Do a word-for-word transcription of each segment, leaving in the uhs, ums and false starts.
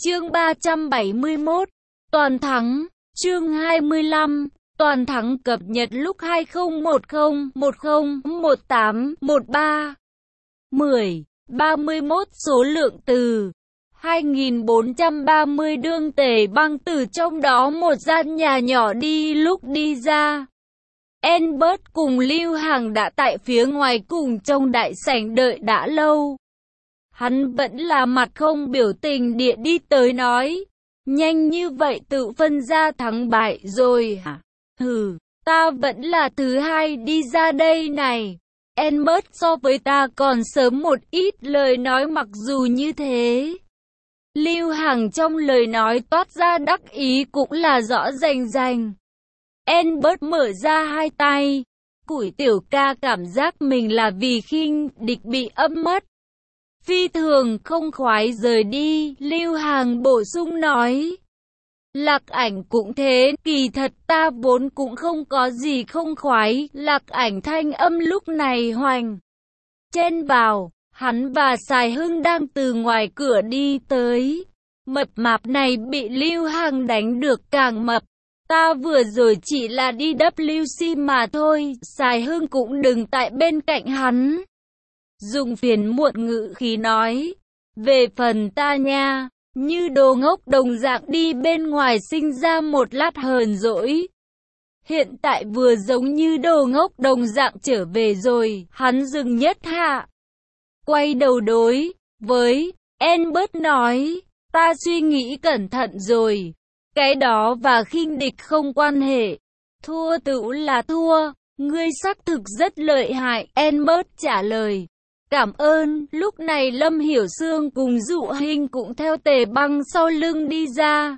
Chương ba trăm bảy mươi mốt, Toàn thắng. Chương hai mươi lăm, Toàn thắng cập nhật lúc hai không một không, một không, một tám, một ba, mười, ba mươi mốt số lượng từ hai nghìn bốn trăm ba mươi đương Tề Băng từ trong đó một gian nhà nhỏ đi lúc đi ra. Albert cùng Lưu Hằng đã tại phía ngoài cùng trong đại sảnh đợi đã lâu. Hắn vẫn là mặt không biểu tình địa đi tới nói, nhanh như vậy tự phân ra thắng bại rồi hả? Hừ, ta vẫn là thứ hai đi ra đây này. Albert so với ta còn sớm một ít. Lời nói mặc dù như thế, Lưu Hằng trong lời nói toát ra đắc ý cũng là rõ rành rành. Albert mở ra hai tay, củi tiểu ca cảm giác mình là vì khinh địch bị ấm mất. Phi thường không khoái rời đi, Lưu Hằng bổ sung nói. Lạc Ảnh cũng thế, kỳ thật ta vốn cũng không có gì không khoái. Lạc Ảnh thanh âm lúc này hoành chen vào, hắn và Sài Hưng đang từ ngoài cửa đi tới. Mập mạp này bị Lưu Hằng đánh được càng mập. Ta vừa rồi chỉ là đi W C mà thôi. Sài Hưng cũng đừng tại bên cạnh hắn, dùng phiền muộn ngữ khí nói. Về phần ta nha, như đồ ngốc đồng dạng đi bên ngoài sinh ra một lát hờn dỗi. Hiện tại vừa giống như đồ ngốc đồng dạng trở về rồi. Hắn dừng nhất hạ, quay đầu đối với Albert nói, ta suy nghĩ cẩn thận rồi. Cái đó và khinh địch không quan hệ. Thua tựu là thua. Ngươi xác thực rất lợi hại, Albert trả lời. Cảm ơn. Lúc này Lâm Hiểu Sương cùng Dụ Hinh cũng theo Tề Băng sau lưng đi ra.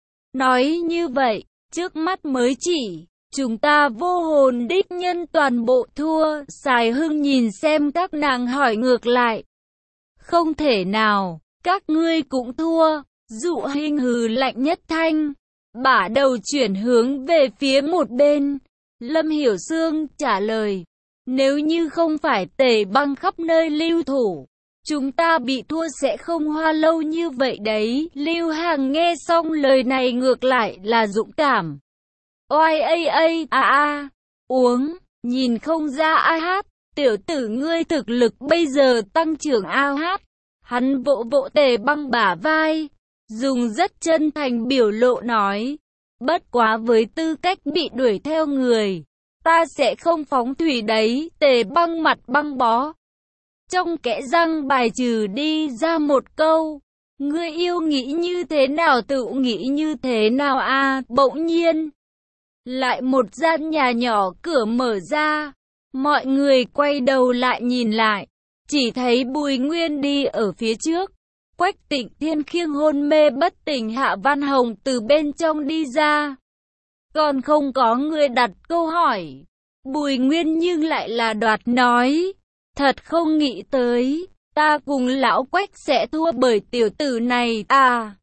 Nói như vậy, trước mắt mới chỉ, chúng ta vô hồn đích nhân toàn bộ thua. Sài Hưng nhìn xem các nàng hỏi ngược lại. Không thể nào, các ngươi cũng thua. Dụ Hinh hừ lạnh nhất thanh, bả đầu chuyển hướng về phía một bên. Lâm Hiểu Sương trả lời. Nếu như không phải Tề Băng khắp nơi lưu thủ, chúng ta bị thua sẽ không hoa lâu như vậy đấy. Lưu Hằng nghe xong lời này ngược lại là dũng cảm. Oai a a a a, uống, nhìn không ra a hát, tiểu tử ngươi thực lực bây giờ tăng trưởng a hát. Hắn vỗ vỗ Tề Băng bả vai, dùng rất chân thành biểu lộ nói. Bất quá với tư cách bị đuổi theo người, ta sẽ không phóng thủy đấy. Tề Băng mặt băng bó, trong kẽ răng bài trừ đi ra một câu. Ngươi yêu nghĩ như thế nào tự nghĩ như thế nào a à? Bỗng nhiên, lại một gian nhà nhỏ cửa mở ra. Mọi người quay đầu lại nhìn lại, chỉ thấy Bùi Nguyên đi ở phía trước. Quách Tịnh Thiên khiêng hôn mê bất tỉnh Hạ Văn Hồng từ bên trong đi ra. Còn không có người đặt câu hỏi. Bùi Nguyên nhưng lại là đoạt nói. Thật không nghĩ tới, ta cùng lão Quách sẽ thua bởi tiểu tử này à.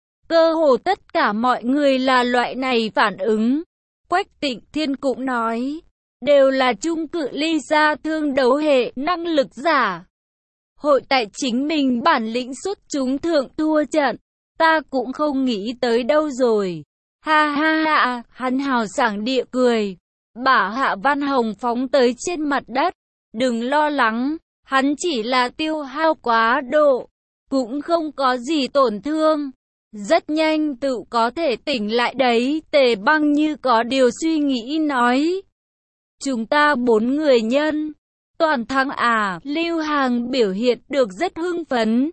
Cơ hồ tất cả mọi người là loại này phản ứng. Quách Tịnh Thiên cũng nói, đều là trung cự ly ra thương đấu hệ năng lực giả. Hội tại chính mình bản lĩnh xuất chúng thượng thua trận, ta cũng không nghĩ tới đâu rồi. Ha ha ha, hắn hào sảng địa cười, bả Hạ Văn Hồng phóng tới trên mặt đất. Đừng lo lắng, hắn chỉ là tiêu hao quá độ, cũng không có gì tổn thương. Rất nhanh tự có thể tỉnh lại đấy. Tề Băng như có điều suy nghĩ nói. Chúng ta bốn người nhân toàn thắng à. Lưu Hằng biểu hiện được rất hưng phấn.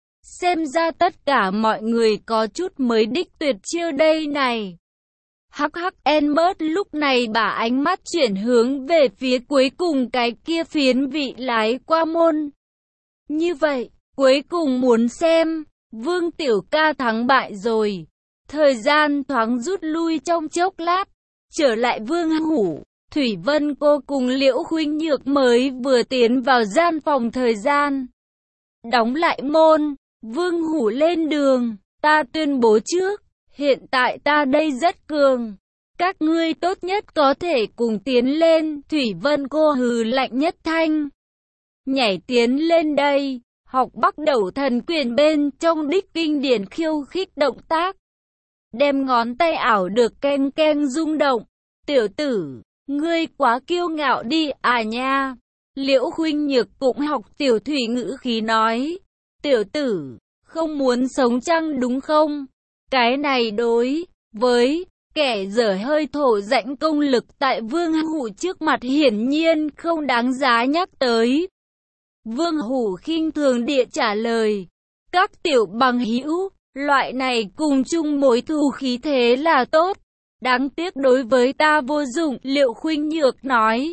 Xem ra tất cả mọi người có chút mới đích tuyệt chiêu đây này. Hắc hắc. Albert lúc này bả ánh mắt chuyển hướng về phía cuối cùng cái kia phiến vị lái qua môn. Như vậy, cuối cùng muốn xem Vương tiểu ca thắng bại rồi. Thời gian thoáng rút lui trong chốc lát, trở lại Vương Hủ, Thủy Vân cô cùng Liễu Khuynh Nhược mới vừa tiến vào gian phòng. Thời gian đóng lại môn, Vương Hủ lên đường. Ta tuyên bố trước, hiện tại ta đây rất cường, các ngươi tốt nhất có thể cùng tiến lên. Thủy Vân cô hừ lạnh nhất thanh, nhảy tiến lên đây. học Bắc Đẩu Thần Quyền bên trong đích kinh điển khiêu khích động tác. Đem ngón tay ảo được ken ken rung động. Tiểu tử, ngươi quá kiêu ngạo đi à nha. Liễu Khuynh Nhược cũng học Tiểu Thủy ngữ khí nói. Tiểu tử, không muốn sống chăng đúng không? Cái này đối với kẻ dở hơi thổ rãnh công lực tại Vương Hủ trước mặt hiển nhiên không đáng giá nhắc tới. Vương Hủ khinh thường địa trả lời. Các tiểu bằng hữu, loại này cùng chung mối thù khí thế là tốt. Đáng tiếc đối với ta vô dụng, Liễu Khuynh Nhược nói.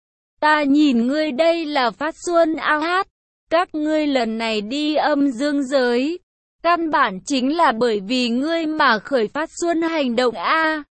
Ta nhìn ngươi đây là phát xuân ao hát. Các ngươi lần này đi âm dương giới. Căn bản chính là bởi vì ngươi mà khởi phát xuân hành động A.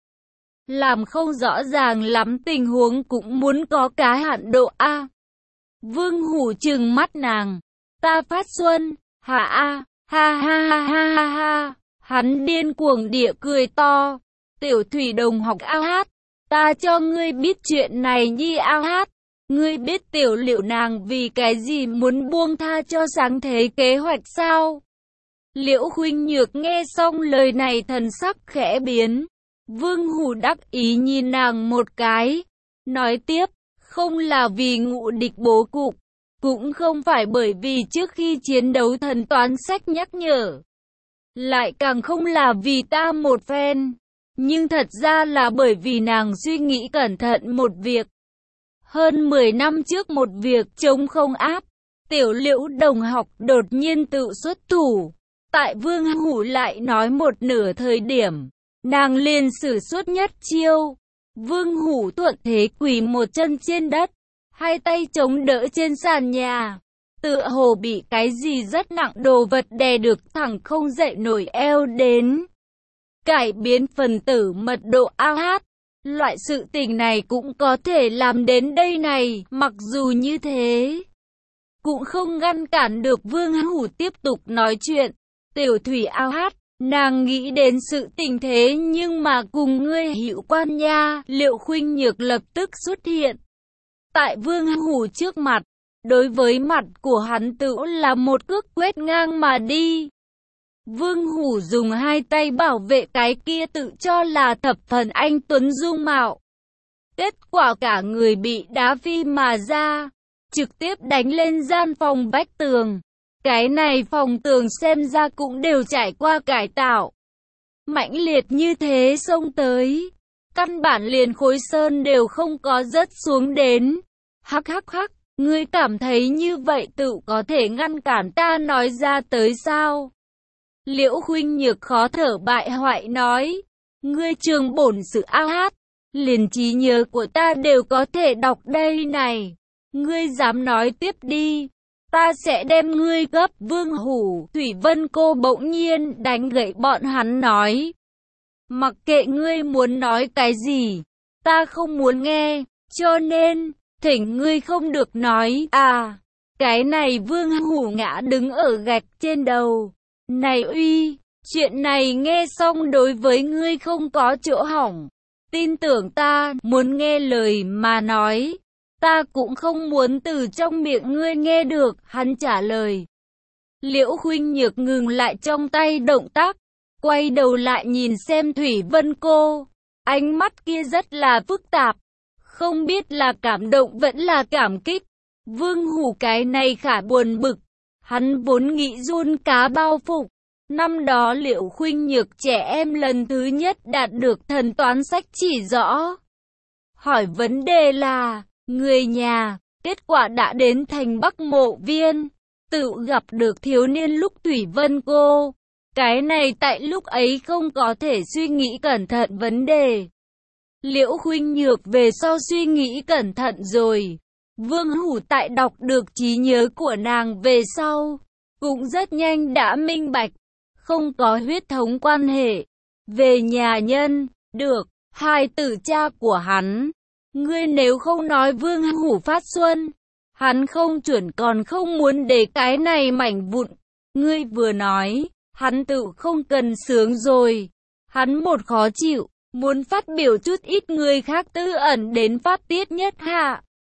Làm không rõ ràng lắm tình huống cũng muốn có cái hạn độ A. Vương Hủ trừng mắt nàng. Ta phát xuân, hả A, ha ha ha ha ha ha. Hắn điên cuồng địa cười to. Tiểu Thủy đồng học ao hát. Ta cho ngươi biết chuyện này nhi ao hát. Ngươi biết tiểu Liễu nàng vì cái gì muốn buông tha cho sáng thế kế hoạch sao? Liễu Khuynh Nhược nghe xong lời này thần sắc khẽ biến. Vương Hủ đắc ý nhìn nàng một cái. Nói tiếp, không là vì ngụ địch bố cục. Cũng không phải bởi vì trước khi chiến đấu thần toán sách nhắc nhở. Lại càng không là vì ta một phen. Nhưng thật ra là bởi vì nàng suy nghĩ cẩn thận một việc. Hơn mười năm trước một việc chống không áp. Tiểu Liễu đồng học đột nhiên tự xuất thủ. Tại Vương Hủ lại nói một nửa thời điểm, nàng liền sử xuất nhất chiêu. Vương Hủ thuận thế quỳ một chân trên đất, hai tay chống đỡ trên sàn nhà. Tựa hồ bị cái gì rất nặng đồ vật đè được thẳng không dậy nổi eo đến. Cải biến phần tử mật độ ao hát. Loại sự tình này cũng có thể làm đến đây này, mặc dù như thế. Cũng không ngăn cản được Vương Hủ tiếp tục nói chuyện. Tiểu Thủy ao hát, nàng nghĩ đến sự tình thế nhưng mà cùng ngươi hữu quan nha. Liễu Khuynh Nhược lập tức xuất hiện. Tại Vương Hủ trước mặt, đối với mặt của hắn tự là một cước quét ngang mà đi. Vương Hủ dùng hai tay bảo vệ cái kia tự cho là thập phần anh tuấn dung mạo. Kết quả cả người bị đá phi mà ra, trực tiếp đánh lên gian phòng vách tường. Cái này phòng tường xem ra cũng đều trải qua cải tạo. Mãnh liệt như thế xông tới, căn bản liền khối sơn đều không có rớt xuống đến. Hắc hắc hắc, ngươi cảm thấy như vậy tự có thể ngăn cản ta nói ra tới sao? Liễu Khuynh Nhược khó thở bại hoại nói. Ngươi trường bổn sự ao hát, liền trí nhớ của ta đều có thể đọc đây này. Ngươi dám nói tiếp đi. Ta sẽ đem ngươi gấp. Vương Hủ. Thủy Vân Cô bỗng nhiên đánh gậy bọn hắn nói. Mặc kệ ngươi muốn nói cái gì, ta không muốn nghe, cho nên, thỉnh ngươi không được nói. À, cái này Vương Hủ ngã đứng ở gạch trên đầu. Này uy, chuyện này nghe xong đối với ngươi không có chỗ hỏng. Tin tưởng ta, muốn nghe lời mà nói. Ta cũng không muốn từ trong miệng ngươi nghe được, hắn trả lời. Liễu Khuynh Nhược ngừng lại trong tay động tác, quay đầu lại nhìn xem Thủy Vân Cô. Ánh mắt kia rất là phức tạp, không biết là cảm động vẫn là cảm kích. Vương Hủ cái này khả buồn bực, hắn vốn nghĩ run cá bao phục. Năm đó Liễu Khuynh Nhược trẻ em lần thứ nhất đạt được thần toán sách chỉ rõ. Hỏi vấn đề là, người nhà, kết quả đã đến thành Bắc Mộ Viên, tự gặp được thiếu niên lúc Thủy Vân Cô. Cái này tại lúc ấy không có thể suy nghĩ cẩn thận vấn đề. Liễu Khuynh Nhược về sau suy nghĩ cẩn thận rồi. Vương Hủ tại đọc được trí nhớ của nàng về sau, cũng rất nhanh đã minh bạch. Không có huyết thống quan hệ. Về nhà nhân, được, hai tử cha của hắn. Ngươi nếu không nói Vương Hủ phát xuân, hắn không chuẩn còn không muốn để cái này mảnh vụn. Ngươi vừa nói, hắn tự không cần sướng rồi. Hắn một khó chịu, muốn phát biểu chút ít người khác tư ẩn đến phát tiết nhất hạ.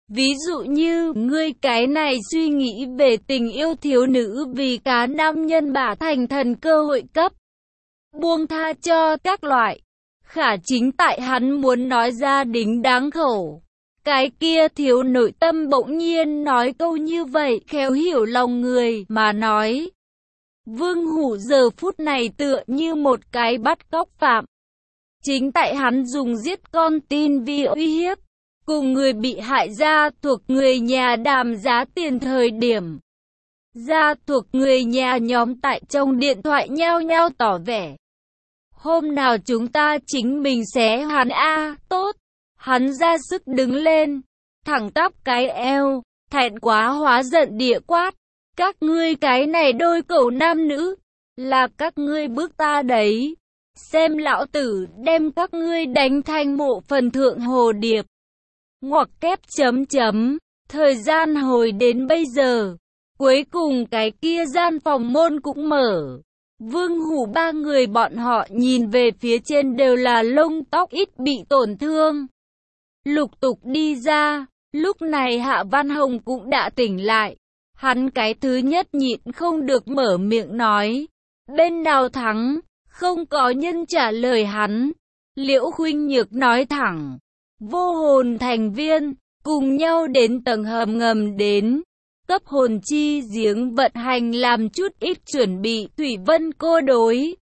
Ví dụ như, ngươi cái này suy nghĩ về tình yêu thiếu nữ vì cá nam nhân bả thành thần cơ hội cấp. Buông tha cho các loại. Khả chính tại hắn muốn nói ra đính đáng khẩu. Cái kia thiếu nội tâm bỗng nhiên nói câu như vậy, khéo hiểu lòng người mà nói. Vương Hủ giờ phút này tựa như một cái bắt cóc phạm. Chính tại hắn dùng giết con tin vì uy hiếp, cùng người bị hại gia thuộc người nhà đàm giá tiền thời điểm. Gia thuộc người nhà nhóm tại trong điện thoại nhao nhao tỏ vẻ. Hôm nào chúng ta chính mình xé hắn a, tốt. Hắn ra sức đứng lên, thẳng tắp cái eo, thẹn quá hóa giận địa quát. Các ngươi cái này đôi cẩu nam nữ, là các ngươi bước ta đấy. Xem lão tử đem các ngươi đánh thành mộ phần thượng hồ điệp. Ngoặc kép chấm chấm, thời gian hồi đến bây giờ. Cuối cùng cái kia gian phòng môn cũng mở. Vương Hủ ba người bọn họ nhìn về phía trên đều là lông tóc ít bị tổn thương. Lục tục đi ra, lúc này Hạ Văn Hồng cũng đã tỉnh lại. Hắn cái thứ nhất nhịn không được mở miệng nói. Bên nào thắng, không có nhân trả lời hắn. Liễu Khuynh Nhược nói thẳng. Vô hồn thành viên, cùng nhau đến tầng hầm ngầm đến. Cấp hồn chi giếng vận hành làm chút ít chuẩn bị. Thủy Vân cô đối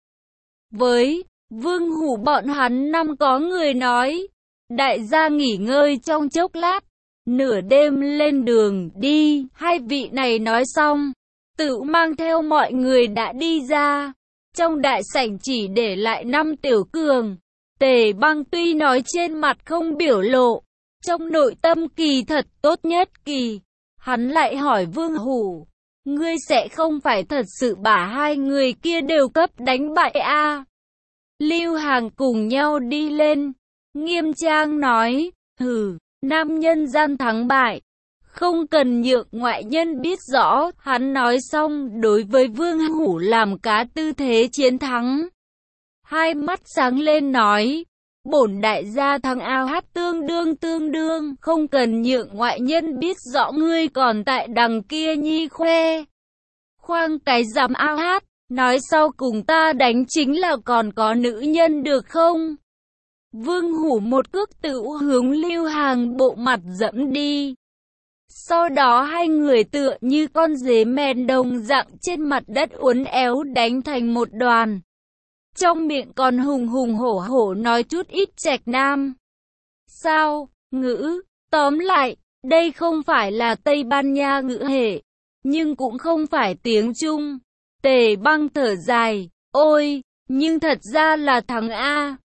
với Vương Hủ bọn hắn năm có người nói. Đại gia nghỉ ngơi trong chốc lát, nửa đêm lên đường đi. Hai vị này nói xong, tự mang theo mọi người đã đi ra. Trong đại sảnh chỉ để lại năm tiểu cường. Tề Băng tuy nói trên mặt không biểu lộ, trong nội tâm kỳ thật tốt nhất kỳ. Hắn lại hỏi Vương Hủ, ngươi sẽ không phải thật sự bả hai người kia đều cấp đánh bại a? À? Lưu Hàng cùng nhau đi lên, nghiêm trang nói, hừ, nam nhân gian thắng bại, không cần nhượng ngoại nhân biết rõ. Hắn nói xong đối với Vương Hủ làm cá tư thế chiến thắng. Hai mắt sáng lên nói, bổn đại gia thắng ao hát tương đương tương đương, không cần nhượng ngoại nhân biết rõ ngươi còn tại đằng kia nhi khoe. Khoang cái dám ao hát, nói sau cùng ta đánh chính là còn có nữ nhân được không? Vương Hủ một cước tự hướng Lưu Hàng bộ mặt dẫm đi. Sau đó hai người tựa như con dế mèn đồng dạng trên mặt đất uốn éo đánh thành một đoàn. Trong miệng còn hùng hùng hổ hổ nói chút ít trạch nam. Sao, ngữ, tóm lại, đây không phải là Tây Ban Nha ngữ hệ, nhưng cũng không phải tiếng Trung. Tề Băng thở dài, ôi, nhưng thật ra là thắng A.